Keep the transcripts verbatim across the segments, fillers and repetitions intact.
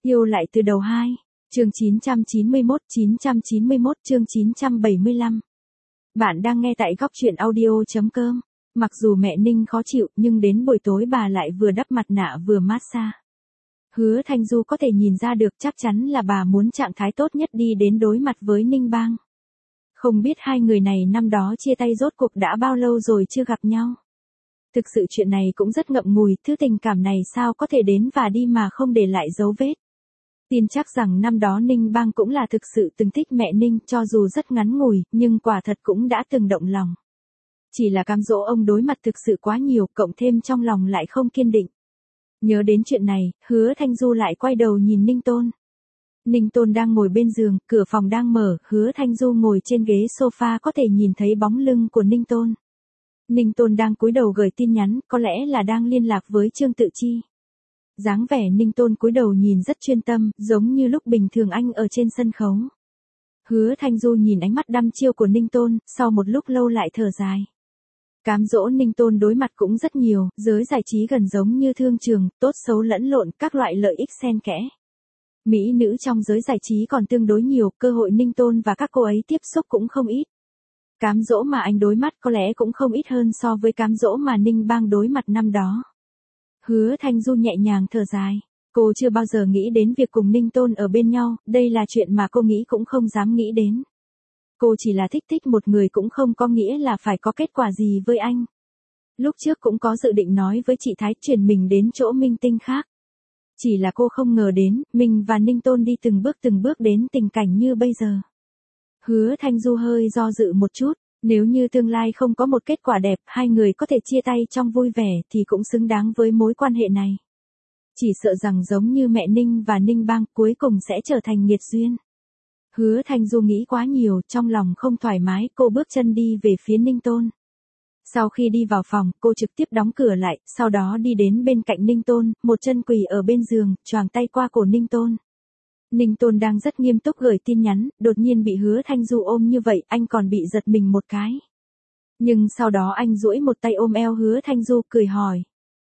Yêu lại từ đầu hai. Chương chín trăm chín mươi mốt, chín trăm chín mươi mốt chương chín trăm bảy mươi lăm. Bạn đang nghe tại góc truyện audio.com. Mặc dù mẹ Ninh khó chịu nhưng đến buổi tối bà lại vừa đắp mặt nạ vừa massage. Hứa Thanh Du có thể nhìn ra được chắc chắn là bà muốn trạng thái tốt nhất đi đến đối mặt với Ninh Bang. Không biết hai người này năm đó chia tay rốt cuộc đã bao lâu rồi chưa gặp nhau. Thực sự chuyện này cũng rất ngậm ngùi, thứ tình cảm này sao có thể đến và đi mà không để lại dấu vết. Tin chắc rằng năm đó Ninh Bang cũng là thực sự từng thích mẹ Ninh, cho dù rất ngắn ngủi, nhưng quả thật cũng đã từng động lòng. Chỉ là cám dỗ ông đối mặt thực sự quá nhiều, cộng thêm trong lòng lại không kiên định. Nhớ đến chuyện này, Hứa Thanh Du lại quay đầu nhìn Ninh Tôn. Ninh Tôn đang ngồi bên giường, cửa phòng đang mở, Hứa Thanh Du ngồi trên ghế sofa có thể nhìn thấy bóng lưng của Ninh Tôn. Ninh Tôn đang cúi đầu gửi tin nhắn, có lẽ là đang liên lạc với Trương Tự Chi. Dáng vẻ Ninh Tôn cúi đầu nhìn rất chuyên tâm, giống như lúc bình thường anh ở trên sân khấu. Hứa Thanh Du nhìn ánh mắt đăm chiêu của Ninh Tôn, sau một lúc lâu lại thở dài. Cám dỗ Ninh Tôn đối mặt cũng rất nhiều, giới giải trí gần giống như thương trường, tốt xấu lẫn lộn, các loại lợi ích xen kẽ. Mỹ nữ trong giới giải trí còn tương đối nhiều, cơ hội Ninh Tôn và các cô ấy tiếp xúc cũng không ít. Cám dỗ mà anh đối mặt có lẽ cũng không ít hơn so với cám dỗ mà Ninh Bang đối mặt năm đó. Hứa Thanh Du nhẹ nhàng thở dài. Cô chưa bao giờ nghĩ đến việc cùng Ninh Tôn ở bên nhau, đây là chuyện mà cô nghĩ cũng không dám nghĩ đến. Cô chỉ là thích thích một người cũng không có nghĩa là phải có kết quả gì với anh. Lúc trước cũng có dự định nói với chị Thái chuyển mình đến chỗ minh tinh khác. Chỉ là cô không ngờ đến, mình và Ninh Tôn đi từng bước từng bước đến tình cảnh như bây giờ. Hứa Thanh Du hơi do dự một chút, nếu như tương lai không có một kết quả đẹp, hai người có thể chia tay trong vui vẻ thì cũng xứng đáng với mối quan hệ này. Chỉ sợ rằng giống như mẹ Ninh và Ninh Bang cuối cùng sẽ trở thành nghiệt duyên. Hứa Thanh Du nghĩ quá nhiều, trong lòng không thoải mái, cô bước chân đi về phía Ninh Tôn. Sau khi đi vào phòng, cô trực tiếp đóng cửa lại, sau đó đi đến bên cạnh Ninh Tôn, một chân quỳ ở bên giường, choàng tay qua cổ Ninh Tôn. Ninh Tôn đang rất nghiêm túc gửi tin nhắn, đột nhiên bị Hứa Thanh Du ôm như vậy, anh còn bị giật mình một cái. Nhưng sau đó anh duỗi một tay ôm eo Hứa Thanh Du, cười hỏi.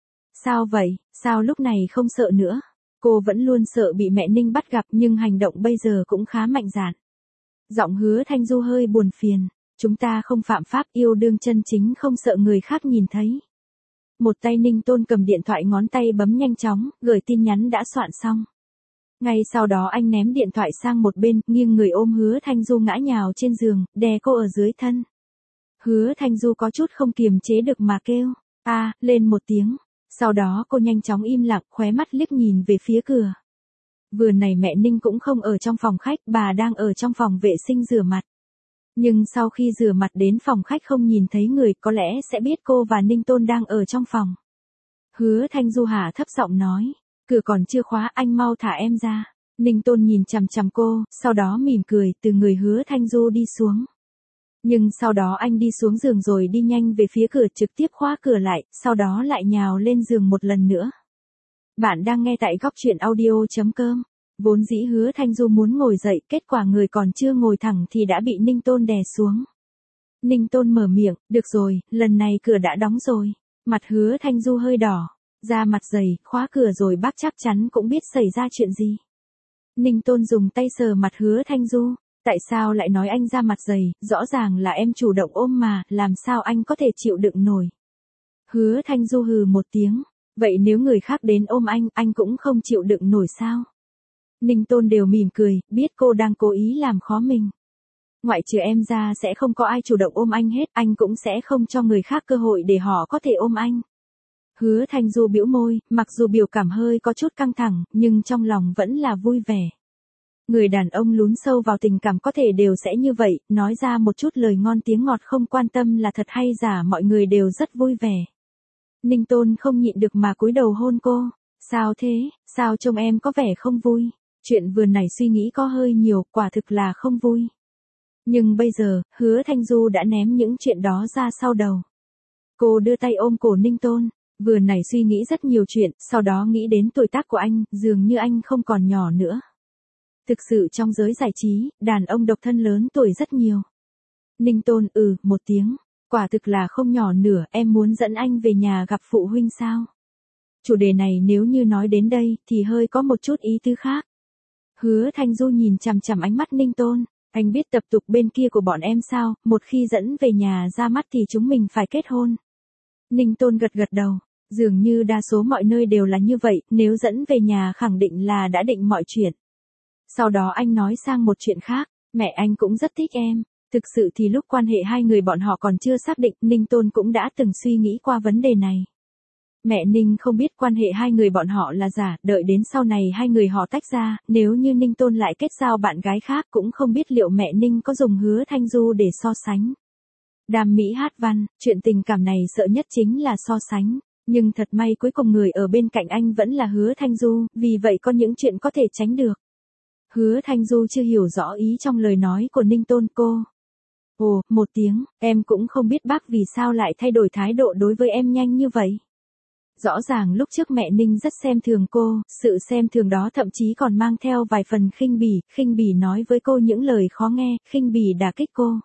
Sao vậy, sao lúc này không sợ nữa? Cô vẫn luôn sợ bị mẹ Ninh bắt gặp nhưng hành động bây giờ cũng khá mạnh dạn. Giọng Hứa Thanh Du hơi buồn phiền. Chúng ta không phạm pháp, yêu đương chân chính không sợ người khác nhìn thấy. Một tay Ninh Tôn cầm điện thoại, ngón tay bấm nhanh chóng, gửi tin nhắn đã soạn xong. Ngay sau đó anh ném điện thoại sang một bên, nghiêng người ôm Hứa Thanh Du ngã nhào trên giường, đè cô ở dưới thân. Hứa Thanh Du có chút không kiềm chế được mà kêu, a à, lên một tiếng. Sau đó cô nhanh chóng im lặng, khóe mắt liếc nhìn về phía cửa. Vừa này mẹ Ninh cũng không ở trong phòng khách, bà đang ở trong phòng vệ sinh rửa mặt. Nhưng sau khi rửa mặt đến phòng khách không nhìn thấy người, có lẽ sẽ biết cô và Ninh Tôn đang ở trong phòng. Hứa Thanh Du hạ thấp giọng nói, cửa còn chưa khóa, anh mau thả em ra. Ninh Tôn nhìn chằm chằm cô, sau đó mỉm cười, từ người Hứa Thanh Du đi xuống. Nhưng sau đó anh đi xuống giường rồi đi nhanh về phía cửa, trực tiếp khóa cửa lại, sau đó lại nhào lên giường một lần nữa. Bạn đang nghe tại góc truyện audio.com. Vốn dĩ Hứa Thanh Du muốn ngồi dậy, kết quả người còn chưa ngồi thẳng thì đã bị Ninh Tôn đè xuống. Ninh Tôn mở miệng, được rồi, lần này cửa đã đóng rồi. Mặt Hứa Thanh Du hơi đỏ, da mặt dày, khóa cửa rồi bác chắc chắn cũng biết xảy ra chuyện gì. Ninh Tôn dùng tay sờ mặt Hứa Thanh Du, tại sao lại nói anh da mặt dày, rõ ràng là em chủ động ôm mà, làm sao anh có thể chịu đựng nổi. Hứa Thanh Du hừ một tiếng, vậy nếu người khác đến ôm anh, anh cũng không chịu đựng nổi sao? Ninh Tôn đều mỉm cười, biết cô đang cố ý làm khó mình. Ngoại trừ em ra sẽ không có ai chủ động ôm anh hết, anh cũng sẽ không cho người khác cơ hội để họ có thể ôm anh. Hứa Thanh Du bĩu môi, mặc dù biểu cảm hơi có chút căng thẳng, nhưng trong lòng vẫn là vui vẻ. Người đàn ông lún sâu vào tình cảm có thể đều sẽ như vậy, nói ra một chút lời ngon tiếng ngọt không quan tâm là thật hay giả, mọi người đều rất vui vẻ. Ninh Tôn không nhịn được mà cúi đầu hôn cô. Sao thế, sao trông em có vẻ không vui? Chuyện vừa nãy suy nghĩ có hơi nhiều, quả thực là không vui. Nhưng bây giờ, Hứa Thanh Du đã ném những chuyện đó ra sau đầu. Cô đưa tay ôm cổ Ninh Tôn, vừa nãy suy nghĩ rất nhiều chuyện, sau đó nghĩ đến tuổi tác của anh, dường như anh không còn nhỏ nữa. Thực sự trong giới giải trí, đàn ông độc thân lớn tuổi rất nhiều. Ninh Tôn ừ, một tiếng, quả thực là không nhỏ nửa, em muốn dẫn anh về nhà gặp phụ huynh sao? Chủ đề này nếu như nói đến đây, thì hơi có một chút ý tứ khác. Hứa Thanh Du nhìn chằm chằm ánh mắt Ninh Tôn, anh biết tập tục bên kia của bọn em sao, một khi dẫn về nhà ra mắt thì chúng mình phải kết hôn. Ninh Tôn gật gật đầu, dường như đa số mọi nơi đều là như vậy, nếu dẫn về nhà khẳng định là đã định mọi chuyện. Sau đó anh nói sang một chuyện khác, mẹ anh cũng rất thích em. Thực sự thì lúc quan hệ hai người bọn họ còn chưa xác định, Ninh Tôn cũng đã từng suy nghĩ qua vấn đề này. Mẹ Ninh không biết quan hệ hai người bọn họ là giả, đợi đến sau này hai người họ tách ra, nếu như Ninh Tôn lại kết giao bạn gái khác cũng không biết liệu mẹ Ninh có dùng Hứa Thanh Du để so sánh. Đàm Mỹ hát văn, chuyện tình cảm này sợ nhất chính là so sánh, nhưng thật may cuối cùng người ở bên cạnh anh vẫn là Hứa Thanh Du, vì vậy có những chuyện có thể tránh được. Hứa Thanh Du chưa hiểu rõ ý trong lời nói của Ninh Tôn cô. Ồ, một tiếng, em cũng không biết bác vì sao lại thay đổi thái độ đối với em nhanh như vậy. Rõ ràng lúc trước mẹ Ninh rất xem thường cô, sự xem thường đó thậm chí còn mang theo vài phần khinh bỉ, khinh bỉ nói với cô những lời khó nghe, khinh bỉ đả kích cô.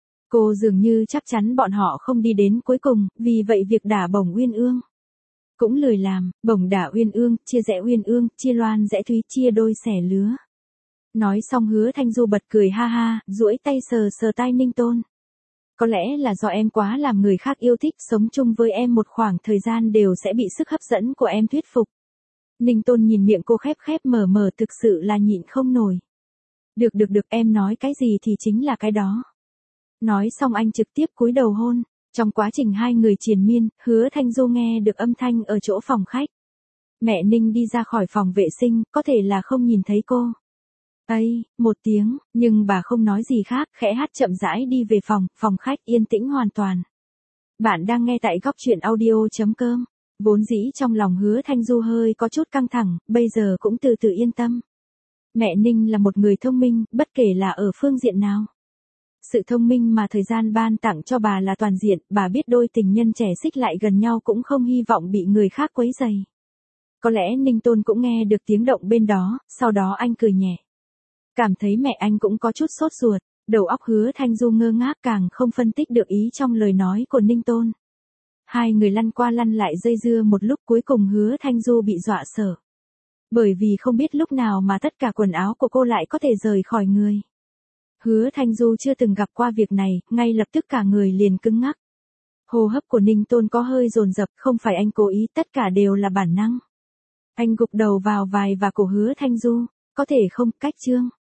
Cô dường như chắc chắn bọn họ không đi đến cuối cùng, vì vậy việc đả bổng Uyên Ương cũng lười làm, bổng đả Uyên Ương, chia rẽ Uyên Ương, chia loan rẽ thúy, chia đôi xẻ lứa. Nói xong Hứa Thanh Du bật cười ha ha, duỗi tay sờ sờ tai Ninh Tôn. Có lẽ là do em quá làm người khác yêu thích, sống chung với em một khoảng thời gian đều sẽ bị sức hấp dẫn của em thuyết phục. Ninh Tôn nhìn miệng cô khép khép mở mở, thực sự là nhịn không nổi. Được được được, em nói cái gì thì chính là cái đó. Nói xong anh trực tiếp cúi đầu hôn. Trong quá trình hai người triền miên, Hứa Thanh Du nghe được âm thanh ở chỗ phòng khách. Mẹ Ninh đi ra khỏi phòng vệ sinh, có thể là không nhìn thấy cô. Ây, một tiếng, nhưng bà không nói gì khác, khẽ hát chậm rãi đi về phòng, phòng khách yên tĩnh hoàn toàn. Bạn đang nghe tại góc truyện audio.com. Vốn dĩ trong lòng Hứa Thanh Du hơi có chút căng thẳng, bây giờ cũng từ từ yên tâm. Mẹ Ninh là một người thông minh, bất kể là ở phương diện nào. Sự thông minh mà thời gian ban tặng cho bà là toàn diện, bà biết đôi tình nhân trẻ xích lại gần nhau cũng không hy vọng bị người khác quấy rầy. Có lẽ Ninh Tôn cũng nghe được tiếng động bên đó, sau đó anh cười nhẹ. Cảm thấy mẹ anh cũng có chút sốt ruột, đầu óc Hứa Thanh Du ngơ ngác, càng không phân tích được ý trong lời nói của Ninh Tôn. Hai người lăn qua lăn lại dây dưa một lúc, cuối cùng Hứa Thanh Du bị dọa sợ. Bởi vì không biết lúc nào mà tất cả quần áo của cô lại có thể rời khỏi người. Hứa Thanh Du chưa từng gặp qua việc này, ngay lập tức cả người liền cứng ngắc. Hô hấp của Ninh Tôn có hơi dồn dập, không phải anh cố ý, tất cả đều là bản năng. Anh gục đầu vào vai và cổ Hứa Thanh Du, có thể không, cách chương.